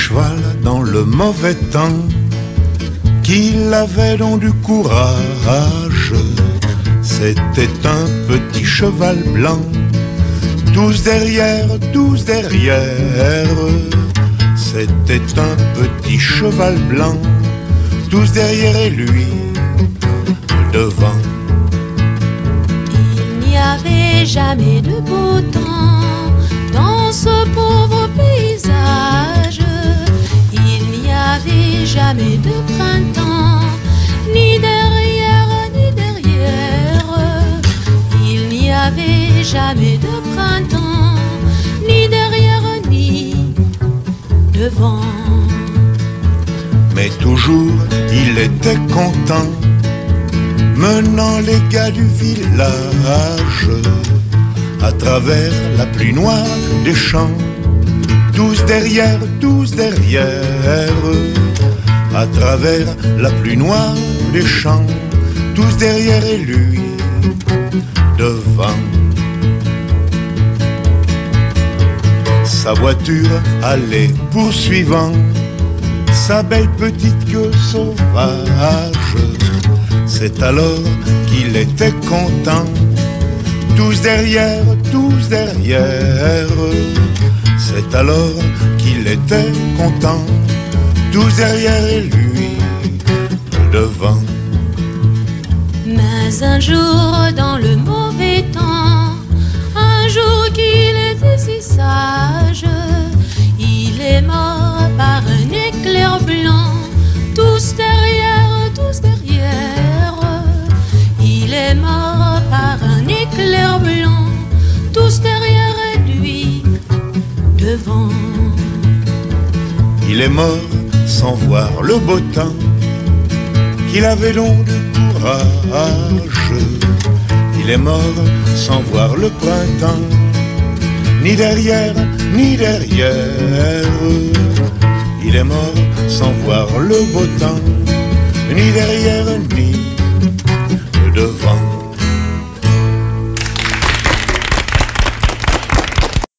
cheval dans le mauvais temps, qu'il avait donc du courage. C'était un petit cheval blanc, tous derrière, c'était un petit cheval blanc, tous derrière et lui devant. Il n'y avait jamais de beau temps dans ce pauvre paysage. Il n'y avait jamais de printemps, ni derrière, ni derrière. Il n'y avait jamais de printemps, ni derrière, ni devant. Mais toujours il était content, menant les gars du village à travers la pluie noire des champs, tous derrière, à travers la pluie noire des champs, tous derrière et lui devant. Sa voiture allait poursuivant sa belle petite queue sauvage. C'est alors qu'il était content, tous derrière, c'est alors qu'il était content, tous derrière et lui devant. Mais un jour dans le mauvais temps, un jour qu'il était si sage, il est mort par un éclair blanc, tous derrière, il est mort par un éclair blanc, tous derrière lui devant. Il est mort sans voir le beau temps, qu'il avait donc du courage. Il est mort sans voir le printemps, ni derrière, il est mort sans voir le beau temps, ni derrière, ni devant.